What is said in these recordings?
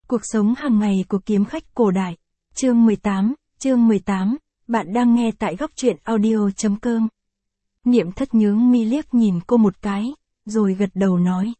Cuộc sống hàng ngày của kiếm khách cổ đại. Chương 18, bạn đang nghe tại góc truyện audio.com. Niệm Thất nhướng mi liếc nhìn cô một cái, rồi gật đầu nói,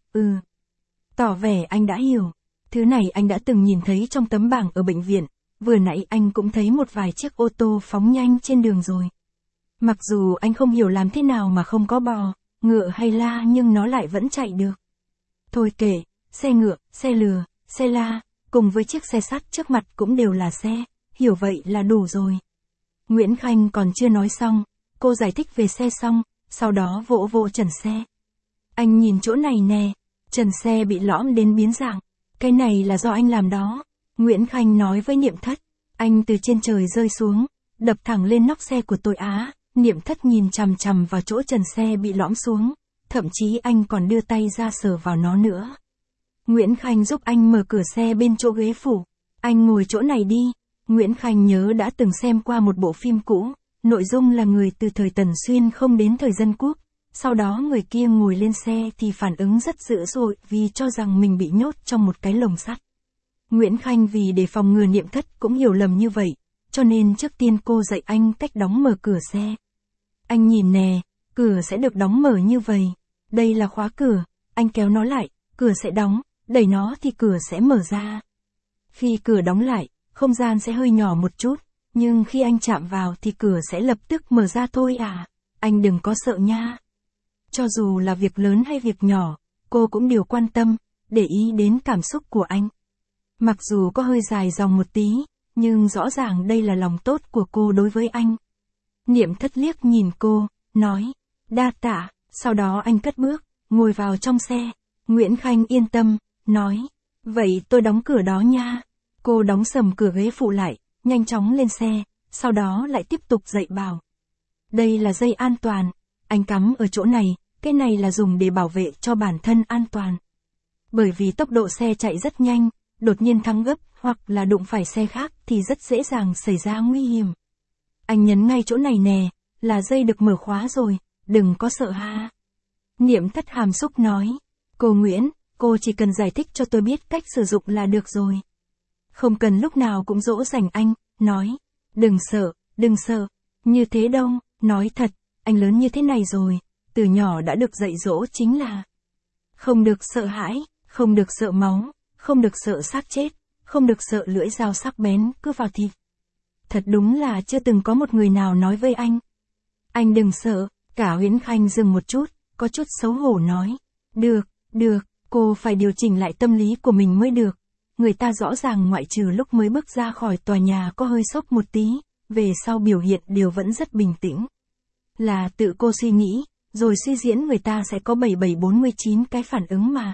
Tỏ vẻ anh đã hiểu. Thứ này anh đã từng nhìn thấy trong tấm bảng ở bệnh viện, vừa nãy anh cũng thấy một vài chiếc ô tô phóng nhanh trên đường rồi. Mặc dù anh không hiểu làm thế nào mà không có bò, ngựa hay la nhưng nó lại vẫn chạy được. Thôi kệ, xe ngựa, xe lừa, xe la, cùng với chiếc xe sắt trước mặt cũng đều là xe, hiểu vậy là đủ rồi. Nguyễn Khanh còn chưa nói xong, cô giải thích về xe xong, sau đó vỗ vỗ trần xe. Anh nhìn chỗ này nè, trần xe bị lõm đến biến dạng, cái này là do anh làm đó. Nguyễn Khanh nói với Niệm Thất, anh từ trên trời rơi xuống, đập thẳng lên nóc xe của tôi á. Niệm Thất nhìn chằm chằm vào chỗ trần xe bị lõm xuống, thậm chí anh còn đưa tay ra sờ vào nó nữa. Nguyễn Khanh giúp anh mở cửa xe bên chỗ ghế phụ. Anh ngồi chỗ này đi. Nguyễn Khanh nhớ đã từng xem qua một bộ phim cũ, nội dung là người từ thời Tần Xuyên không đến thời Dân Quốc. Sau đó người kia ngồi lên xe thì phản ứng rất dữ dội vì cho rằng mình bị nhốt trong một cái lồng sắt. Nguyễn Khanh vì để phòng ngừa Niệm Thất cũng hiểu lầm như vậy, cho nên trước tiên cô dạy anh cách đóng mở cửa xe. Anh nhìn nè, cửa sẽ được đóng mở như vậy. Đây là khóa cửa, anh kéo nó lại, cửa sẽ đóng, đẩy nó thì cửa sẽ mở ra. Khi cửa đóng lại, không gian sẽ hơi nhỏ một chút, nhưng khi anh chạm vào thì cửa sẽ lập tức mở ra thôi à. Anh đừng có sợ nha. Cho dù là việc lớn hay việc nhỏ, cô cũng đều quan tâm, để ý đến cảm xúc của anh. Mặc dù có hơi dài dòng một tí, nhưng rõ ràng đây là lòng tốt của cô đối với anh. Niệm Thất liếc nhìn cô, nói, đa tạ, sau đó anh cất bước, ngồi vào trong xe. Nguyễn Khanh yên tâm, nói, vậy tôi đóng cửa đó nha. Cô đóng sầm cửa ghế phụ lại, nhanh chóng lên xe, sau đó lại tiếp tục dạy bảo. Đây là dây an toàn, anh cắm ở chỗ này, cái này là dùng để bảo vệ cho bản thân an toàn. Bởi vì tốc độ xe chạy rất nhanh, đột nhiên thắng gấp, hoặc là đụng phải xe khác thì rất dễ dàng xảy ra nguy hiểm. Anh nhấn ngay chỗ này nè, là dây được mở khóa rồi, đừng có sợ ha. Niệm Thất hàm xúc nói, cô Nguyễn, cô chỉ cần giải thích cho tôi biết cách sử dụng là được rồi. Không cần lúc nào cũng dỗ dành anh, nói, đừng sợ, như thế đâu, nói thật, anh lớn như thế này rồi, từ nhỏ đã được dạy dỗ chính là không được sợ hãi, không được sợ máu, không được sợ xác chết, không được sợ lưỡi dao sắc bén cứ vào thịt. Thật đúng là chưa từng có một người nào nói với anh. Anh đừng sợ. Cả Nguyễn Khanh dừng một chút, có chút xấu hổ nói. Được, cô phải điều chỉnh lại tâm lý của mình mới được. Người ta rõ ràng ngoại trừ lúc mới bước ra khỏi tòa nhà có hơi sốc một tí, về sau biểu hiện đều vẫn rất bình tĩnh. Là tự cô suy nghĩ, rồi suy diễn người ta sẽ có 7749 cái phản ứng mà.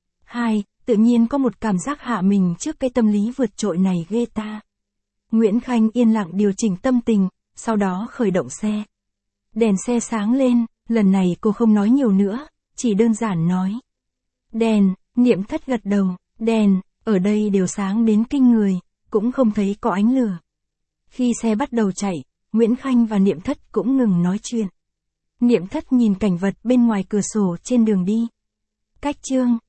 Tự nhiên có một cảm giác hạ mình trước cái tâm lý vượt trội này ghê ta. Nguyễn Khanh yên lặng điều chỉnh tâm tình, sau đó khởi động xe. Đèn xe sáng lên, lần này cô không nói nhiều nữa, chỉ đơn giản nói. Đèn, Niệm Thất gật đầu, đèn, ở đây đều sáng đến kinh người, cũng không thấy có ánh lửa. Khi xe bắt đầu chạy, Nguyễn Khanh và Niệm Thất cũng ngừng nói chuyện. Niệm Thất nhìn cảnh vật bên ngoài cửa sổ trên đường đi. Cách chương